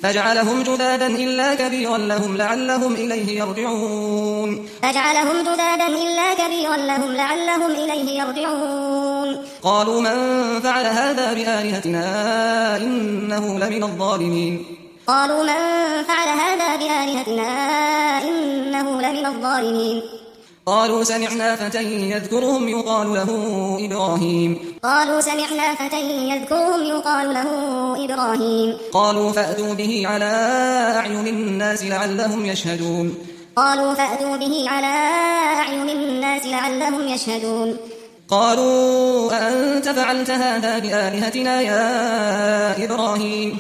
فجعلهم جذاذا إلا كبيرا لهم لعلهم إليه يرجعون قالوا من فعل هذا بآلهتنا إنه لمن الظالمين قالوا سمعنا فتى يذكرهم يقال له إبراهيم قالوا فأتوا به على أعين الناس لعلهم يشهدون قالوا أأنت فعلت هذا بآلهتنا يا إبراهيم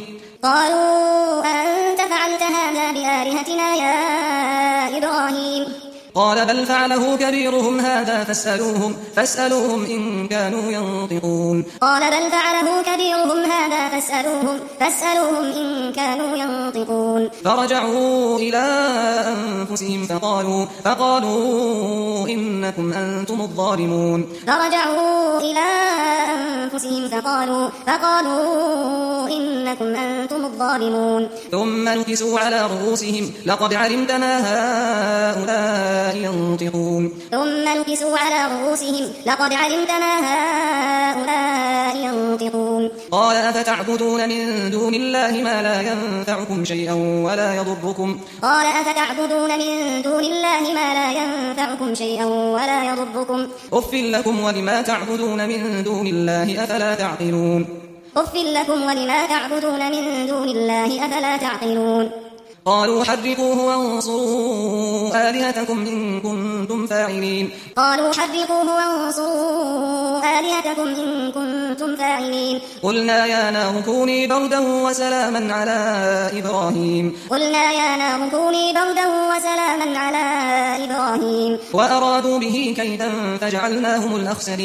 قال بل فعله كبيرهم هذا فاسألوهم إن كانوا ينطقون فرجعوا إلى أنفسهم فقالوا إنكم أنتم الظالمون ثم نكسوا على رؤوسهم لقد علمت ما هؤلاء ينطقون قال أفتعبدون من دون الله ما لا ينفعكم شيئا ولا يضركم أف لكم ولما تعبدون من دون الله أفلا تعقلون قالوا حرقوه وانصروا آلهتكم إن كنتم فاعلين قلنا يا نار كوني بردا وسلاما على إبراهيم وأرادوا به كيدا فجعلناهم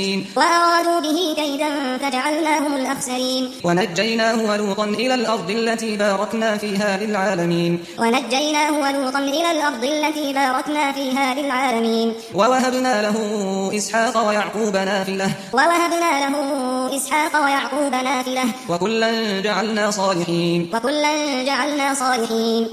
الأخسرين ونجيناه ولوطا إلى الأرض التي باركنا فيها للعالمين ووهبنا له إسحاق ويعقوب نافلة وكلا جعلنا صالحين